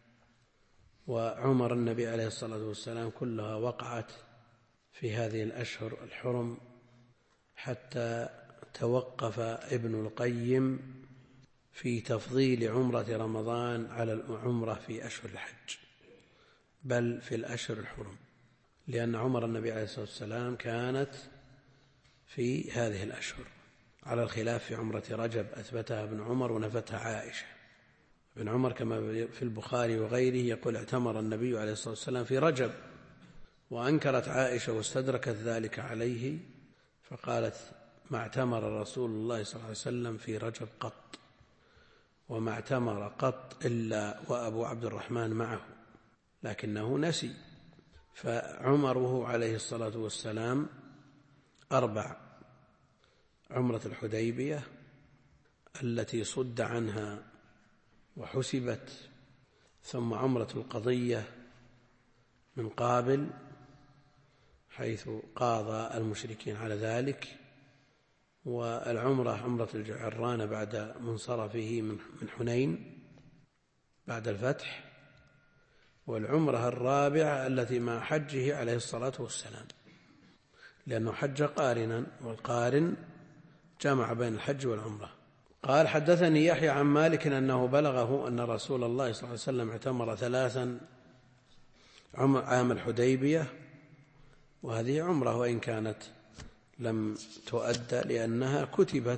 وعمر النبي عليه الصلاة والسلام كلها وقعت في هذه الأشهر الحرم، حتى توقف ابن القيم في تفضيل عمرة رمضان على العمرة في أشهر الحج، بل في الأشهر الحرم، لأن عمر النبي عليه الصلاة والسلام كانت في هذه الأشهر، على الخلاف في عمرة رجب أثبتها ابن عمر ونفتها عائشة. ابن عمر كما في البخاري وغيره يقول: اعتمر النبي عليه الصلاة والسلام في رجب، وأنكرت عائشة واستدركت ذلك عليه فقالت: ما اعتمر رسول الله صلى الله عليه وسلم في رجب قط، وما اعتمر قط إلا وأبو عبد الرحمن معه، لكنه نسي. فعمره عليه الصلاة والسلام 4: عمرة الحديبية التي صد عنها وحسبت، ثم عمرة القضية من قابل حيث قاضى المشركين على ذلك، والعمرة عمرة الجعرانة بعد منصرفه من حنين بعد الفتح، والعمرة الرابعة التي مع حجه عليه الصلاة والسلام، لأنه حج قارنا، والقارن جمع بين الحج والعمرة. قال: حدثني يحيى عن مالك أنه بلغه أن رسول الله صلى الله عليه وسلم اعتمر 3 عام الحديبية، وهذه عمرة وإن كانت لم تؤدى لأنها كتبت،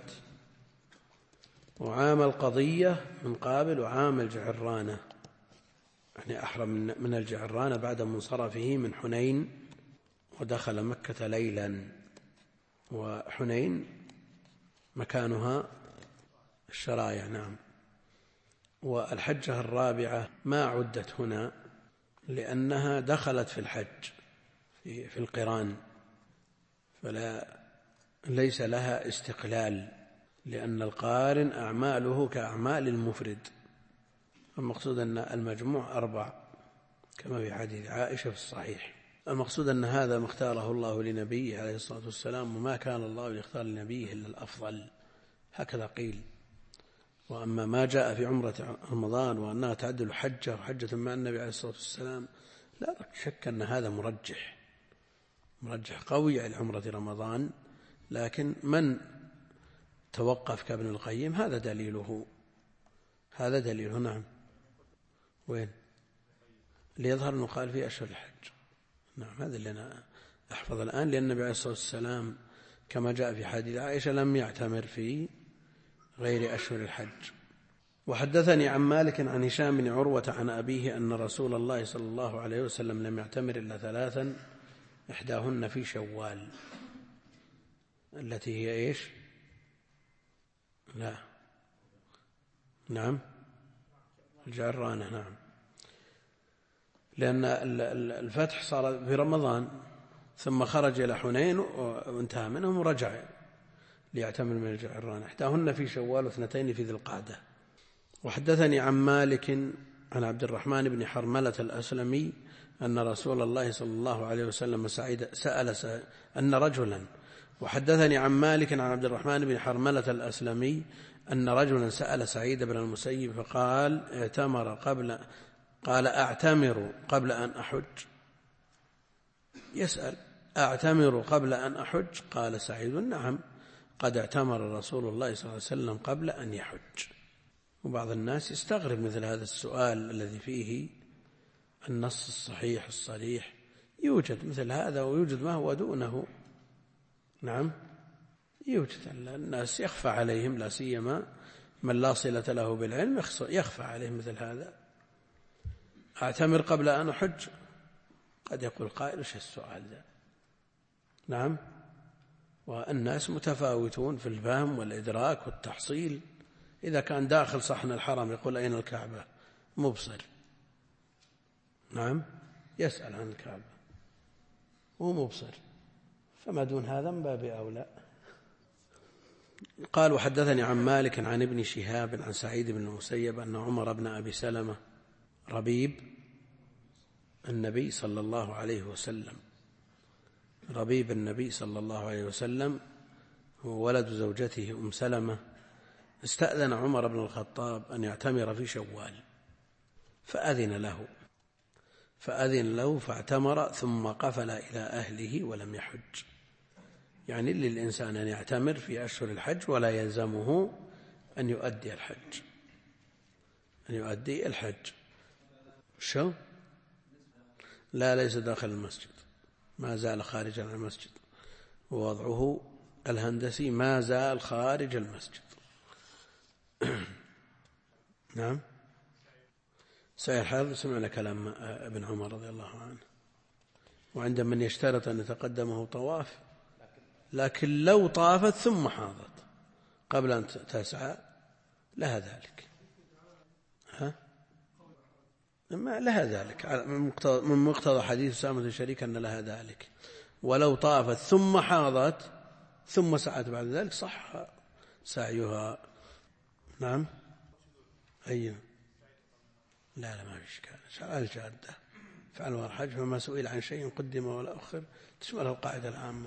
وعام القضية من قابل، وعام الجعرانة يعني أحرم من الجعرانة بعد منصرفه من حنين، ودخل مكة ليلا، وحنين مكانها الشرايع. نعم. والحجة الرابعة ما عدت هنا لأنها دخلت في الحج في القران، ليس لها استقلال، لأن القارن أعماله كأعمال المفرد. المقصود أن المجموع 4 كما في حديث عائشة في الصحيح. المقصود أن هذا ما اختاره الله لنبيه عليه الصلاة والسلام، وما كان الله ليختار لنبيه إلا الأفضل، هكذا قيل. وأما ما جاء في عمرة رمضان وأنها تعدل حجة وحجة مع النبي عليه الصلاة والسلام، لا شك أن هذا مرجح قوي على عمرة رمضان، لكن من توقف كابن القيم هذا دليله. نعم. وين اللي يظهر أنه قال في أشهر الحج؟ نعم، هذا اللي أنا أحفظ الآن، لأن النبي عليه الصلاة والسلام كما جاء في حديث عائشة لم يعتمر في غير أشهر الحج. وحدثني عن مالك عن هشام بن عروة عن أبيه أن رسول الله صلى الله عليه وسلم لم يعتمر إلا 3، إحداهن في شوال، التي هي إيش؟ لا، نعم، الجعرانة. نعم، لأن الفتح صار في رمضان، ثم خرج إلى حنين وانتهى منهم ورجع ليعتمر من الجعرانة. إحداهن في شوال، و2 في ذي القعدة. وحدثني عن مالك عن عبد الرحمن بن حرملة الأسلمي أن رسول الله صلى الله عليه وسلم سأل أن رجلا وحدثني عن مالك عن عبد الرحمن بن حرملة الأسلمي أن رجلا سأل سعيد بن المسيب فقال: أعتمر قبل أن أحج. يسأل: أعتمر قبل أن أحج؟ قال سعيد: نعم، قد اعتمر رسول الله صلى الله عليه وسلم قبل أن يحج. وبعض الناس يستغرب مثل هذا السؤال الذي فيه النص الصحيح الصريح، يوجد مثل هذا ويوجد ما هو دونه. نعم يوجد. الناس يخفى عليهم، لا سيما من لا صلة له بالعلم يخفى عليهم مثل هذا. أعتمر قبل أن أحج، قد يقول قائل وش السؤال ذا؟ نعم. والناس متفاوتون في الفهم والإدراك والتحصيل. إذا كان داخل صحن الحرم يقول أين الكعبة مبصر، نعم، يسأل عن الكعبة ومبصر، فما دون هذا من باب أولى. قال وحدثني عن مالك عن ابن شهاب عن سعيد بن المسيب أن عمر بن أبي سلمة ربيب النبي صلى الله عليه وسلم، ربيب النبي صلى الله عليه وسلم هو ولد زوجته أم سلمة، استأذن عمر بن الخطاب أن يعتمر في شوال فأذن له فاعتمر ثم قفل إلى أهله ولم يحج. يعني للإنسان أن يعتمر في أشهر الحج ولا يلزمه أن يؤدي الحج. شو؟ لا، ليس داخل المسجد، ما زال خارج عن المسجد، ووضعه الهندسي ما زال خارج المسجد. نعم. سعي الحافظ سمعنا كلام ابن عمر رضي الله عنه، وعند من يشترط أن يتقدمه طواف، لكن لو طافت ثم حاضت قبل أن تسعى لها ذلك. ما لها ذلك من مقتضى حديث أسامة الشريك أن لها ذلك. ولو طافت ثم حاضت ثم سعت بعد ذلك صح سعيها. نعم. أي لا ما في إشكال. الجادة فعل والحج فما سئل عن شيء قدم ولا أخر تشمله القاعدة العامة،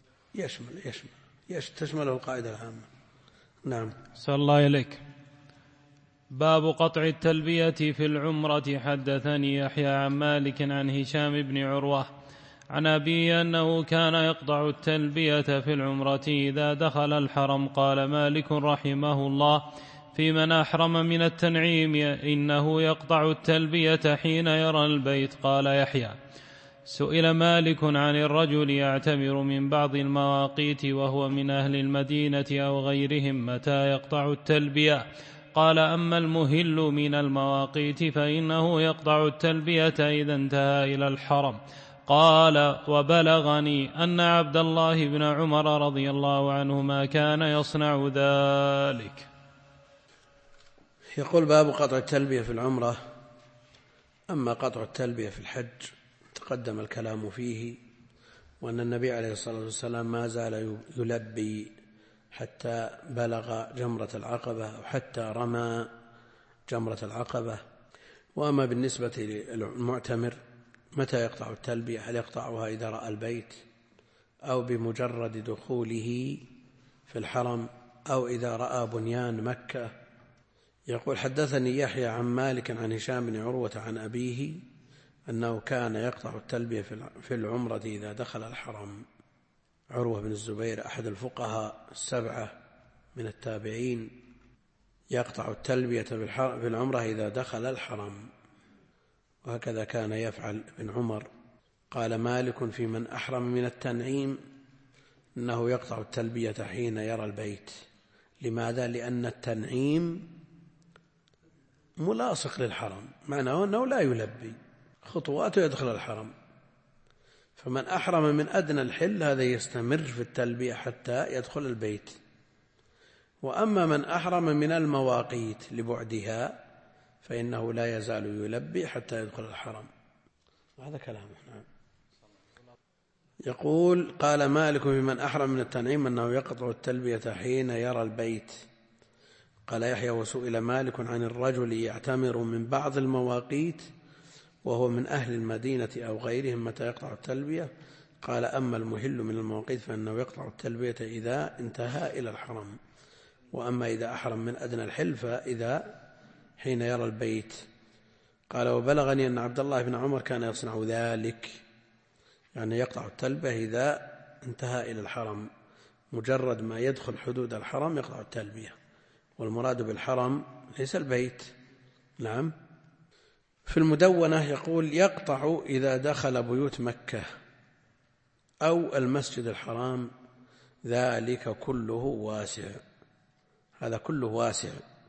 تشمله القاعدة العامة. نعم. صلى الله إليك. باب قطع التلبية في العمرة. حدثني يحيى عن مالك عن هشام بن عروة عن أبي أنه كان يقطع التلبية في العمرة إذا دخل الحرم. قال مالك رحمه الله في من أحرم من التنعيم إنه يقطع التلبية حين يرى البيت. قال يحيى سئل مالك عن الرجل يعتمر من بعض المواقيت وهو من أهل المدينة أو غيرهم متى يقطع التلبية؟ قال أما المهل من المواقيت فإنه يقطع التلبية إذا انتهى إلى الحرم. قال وبلغني أن عبد الله بن عمر رضي الله عنهما كان يصنع ذلك. يقول باب قطع التلبية في العمرة. أما قطع التلبية في الحج تقدم الكلام فيه، وأن النبي عليه الصلاة والسلام ما زال يلبي حتى بلغ جمرة العقبة أو حتى رمى جمرة العقبة. وأما بالنسبة للمعتمر متى يقطع التلبية؟ هل يقطعها إذا رأى البيت أو بمجرد دخوله في الحرم أو إذا رأى بنيان مكة؟ يقول حدثني يحيى عن مالك عن هشام بن عروة عن أبيه أنه كان يقطع التلبية في العمرة إذا دخل الحرم. عروة بن الزبير أحد الفقهاء السبعة من التابعين يقطع التلبية في العمرة إذا دخل الحرم، وهكذا كان يفعل ابن عمر. قال مالك في من أحرم من التنعيم أنه يقطع التلبية حين يرى البيت. لماذا؟ لأن التنعيم ملاصق للحرم، معناه أنه لا يلبي خطواته يدخل الحرم. فمن أحرم من أدنى الحل هذا يستمر في التلبية حتى يدخل البيت. وأما من أحرم من المواقيت لبعدها فإنه لا يزال يلبي حتى يدخل الحرم. هذا كلامه. يقول قال مالك في من أحرم من التنعيم أنه يقطع التلبية حين يرى البيت. قال يحيى وسئل مالك عن الرجل يعتمر من بعض المواقيت وهو من أهل المدينة أو غيرهم متى يقطع التلبية؟ قال أما المهل من المواقيت فإنه يقطع التلبية إذا انتهى إلى الحرم، وأما إذا أحرم من أدنى الحل فإذا حين يرى البيت. قال وبلغني أن عبد الله بن عمر كان يصنع ذلك، يعني يقطع التلبية إذا انتهى إلى الحرم، مجرد ما يدخل حدود الحرم يقطع التلبية، والمراد بالحرم ليس البيت. نعم. في المدونة يقول: يقطع إذا دخل بيوت مكة أو المسجد الحرام ذلك كله واسع. هذا كله واسع.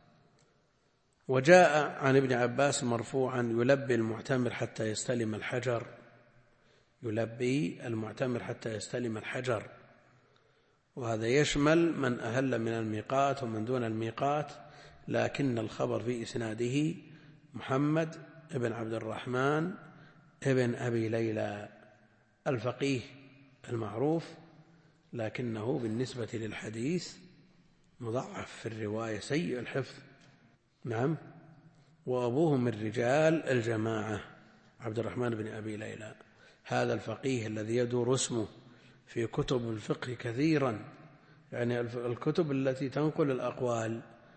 وجاء عن ابن عباس مرفوعا: يلبي المعتمر حتى يستلم الحجر. يلبي المعتمر حتى يستلم الحجر، وهذا يشمل من أهل من الميقات ومن دون الميقات، لكن الخبر في إسناده محمد ابن عبد الرحمن ابن أبي ليلى الفقيه المعروف، لكنه بالنسبة للحديث مضعف في الرواية، سيء الحفظ. نعم. وأبوه من رجال الجماعة عبد الرحمن بن أبي ليلى، هذا الفقيه الذي يدور اسمه في كتب الفقه كثيرا، يعني الكتب التي تنقل الأقوال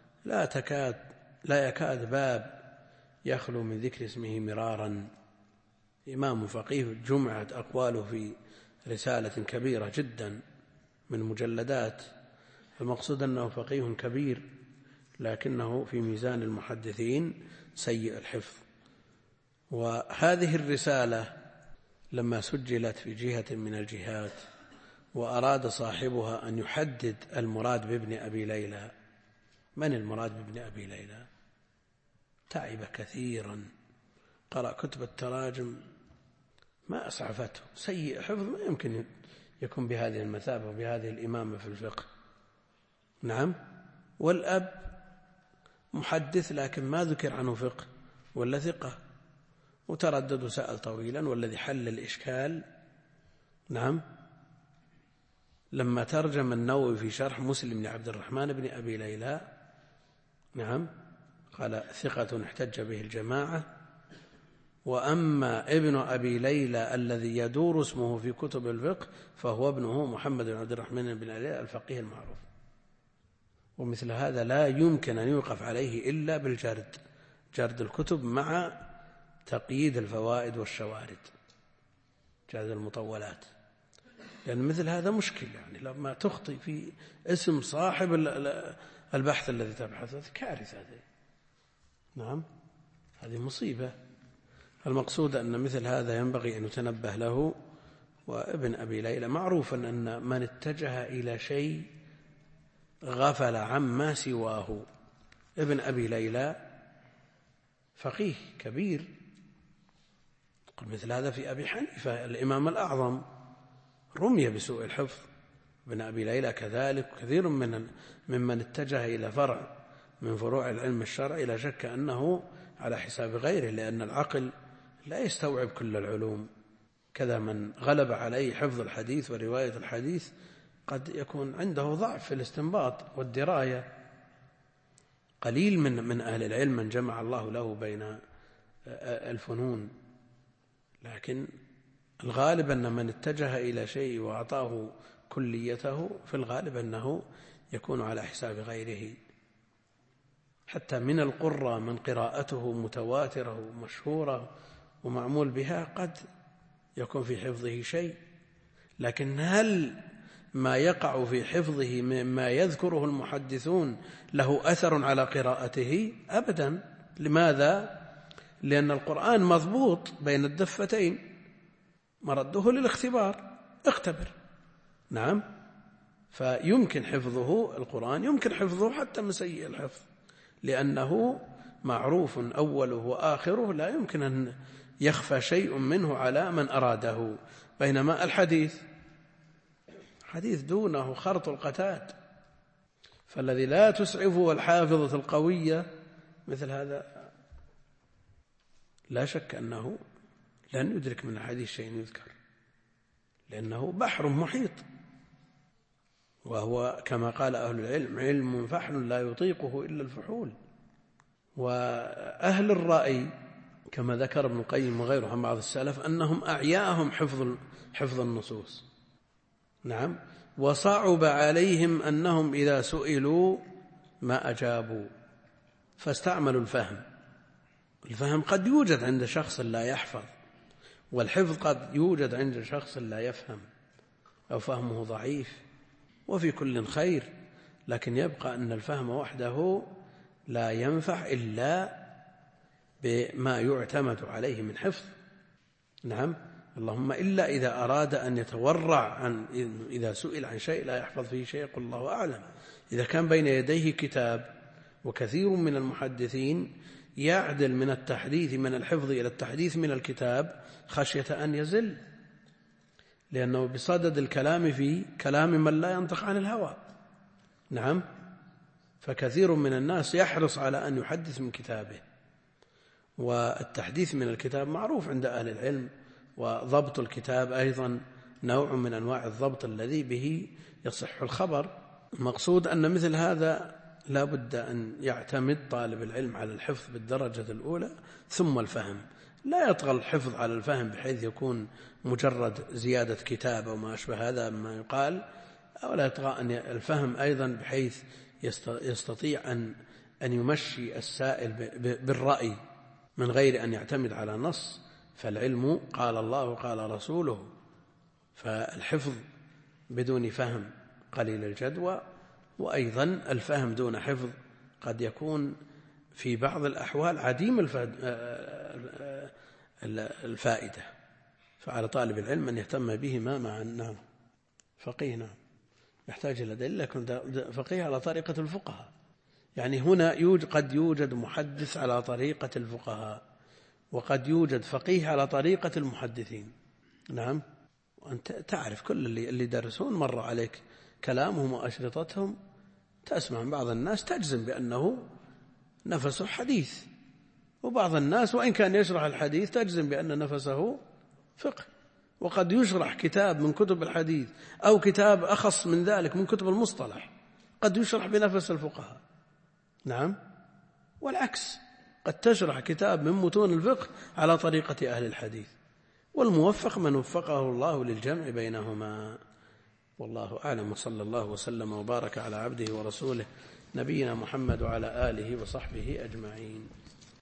لا يكاد باب يخلو من ذكر اسمه مرارا. إمام فقيه جمعت أقواله في رسالة كبيرة جدا من مجلدات. المقصود أنه فقيه كبير، لكنه في ميزان المحدثين سيء الحفظ. وهذه الرسالة لما سجلت في جهة من الجهات وأراد صاحبها أن يحدد المراد بابن أبي ليلى، من المراد بابن أبي ليلى؟ تعب كثيرا، قرأ كتب التراجم ما أسعفته، سيء حفظ، ما يمكن يكون بهذه المثابة وبهذه الإمامة في الفقه. نعم. والأب محدث لكن ما ذكر عنه فقه ولا ثقة، وتردد وسأل طويلا. والذي حل الإشكال، نعم، لما ترجم النووي في شرح مسلم لعبد الرحمن بن أبي ليلى، نعم، قال: ثقة احتج به الجماعة. وأما ابن أبي ليلى الذي يدور اسمه في كتب الفقه فهو ابنه محمد بن عبد الرحمن بن أبي ليلى الفقيه المعروف. ومثل هذا لا يمكن أن يوقف عليه إلا بالجرد، جرد الكتب مع تقييد الفوائد والشوارد، جرد المطولات، لأن مثل هذا مشكل. يعني لما تخطئ في اسم صاحب البحث الذي تبحث، هذه كارثة. نعم، هذه مصيبة. المقصود أن مثل هذا ينبغي أن يتنبه له. وابن أبي ليلى معروفا أن من اتجه إلى شيء غفل عما سواه. ابن أبي ليلى فقيه كبير، مثل هذا في أبي حنيفة الإمام الأعظم رمي بسوء الحفظ. ابن أبي ليلى كذلك. كثير ممن اتجه إلى فرع من فروع العلم الشرعي لا شك أنه على حساب غيره، لأن العقل لا يستوعب كل العلوم. كذا من غلب عليه حفظ الحديث ورواية الحديث قد يكون عنده ضعف في الاستنباط والدراية. قليل من أهل العلم من جمع الله له بين الفنون، لكن الغالب أن من اتجه إلى شيء وأعطاه كليته في الغالب أنه يكون على حساب غيره. حتى من القرى من قراءته متواترة ومشهورة ومعمول بها قد يكون في حفظه شيء، لكن هل ما يقع في حفظه مما يذكره المحدثون له أثر على قراءته؟ أبدا. لماذا؟ لأن القرآن مضبوط بين الدفتين، مرده للاختبار، اختبر. نعم. فيمكن حفظه القرآن، يمكن حفظه حتى من سيء الحفظ، لأنه معروف أوله وآخره، لا يمكن أن يخفى شيء منه على من أراده. بينما الحديث دونه خرط القتاد، فالذي لا تسعفه الحافظة القوية مثل هذا لا شك أنه لن يدرك من الحديث شيء يذكر، لأنه بحر محيط، وهو كما قال أهل العلم: علم فحل لا يطيقه إلا الفحول. وأهل الرأي كما ذكر ابن القيم وغيره عن بعض السلف أنهم أعياهم حفظ النصوص. نعم. وصعب عليهم أنهم إذا سئلوا ما أجابوا، فاستعملوا الفهم. الفهم قد يوجد عند شخص لا يحفظ، والحفظ قد يوجد عند شخص لا يفهم أو فهمه ضعيف، وفي كل خير، لكن يبقى أن الفهم وحده لا ينفع إلا بما يعتمد عليه من حفظ. نعم، اللهم إلا إذا أراد أن يتورع عن إذا سئل عن شيء لا يحفظ فيه شيء يقول الله أعلم. إذا كان بين يديه كتاب، وكثير من المحدثين يعدل من التحديث من الحفظ إلى التحديث من الكتاب خشية أن يزل، لأنه بصدد الكلام في كلام من لا ينطق عن الهوى. نعم، فكثير من الناس يحرص على أن يحدث من كتابه، والتحديث من الكتاب معروف عند أهل العلم، وضبط الكتاب أيضا نوع من أنواع الضبط الذي به يصح الخبر. المقصود أن مثل هذا لا بد أن يعتمد طالب العلم على الحفظ بالدرجة الأولى ثم الفهم. لا يطغى الحفظ على الفهم بحيث يكون مجرد زيادة كتاب أو ما أشبه هذا ما يقال، ولا يطغى أن الفهم أيضا بحيث يستطيع أن يمشي السائل بالرأي من غير أن يعتمد على نص. فالعلم قال الله قال رسوله، فالحفظ بدون فهم قليل الجدوى، وأيضا الفهم دون حفظ قد يكون في بعض الأحوال عديم الفائدة. فعلى طالب العلم أن يهتم بهما معا. نعم، فقيه نعم يحتاج إلى دليل، لكن فقيه على طريقة الفقهاء. يعني هنا قد يوجد محدث على طريقة الفقهاء، وقد يوجد فقيه على طريقة المحدثين. نعم، وأنت تعرف كل اللي درسون مر عليك كلامهم وأشرطتهم، تسمع من بعض الناس تجزم بأنه نفسه حديث، وبعض الناس وإن كان يشرح الحديث تجزم بأن نفسه فقه. وقد يشرح كتاب من كتب الحديث أو كتاب أخص من ذلك من كتب المصطلح قد يشرح بنفس الفقهاء. نعم، والعكس، قد تشرح كتاب من متون الفقه على طريقة أهل الحديث، والموفق من وفقه الله للجمع بينهما. والله أعلم، وصلى الله وسلم وبارك على عبده ورسوله نبينا محمد وعلى آله وصحبه أجمعين.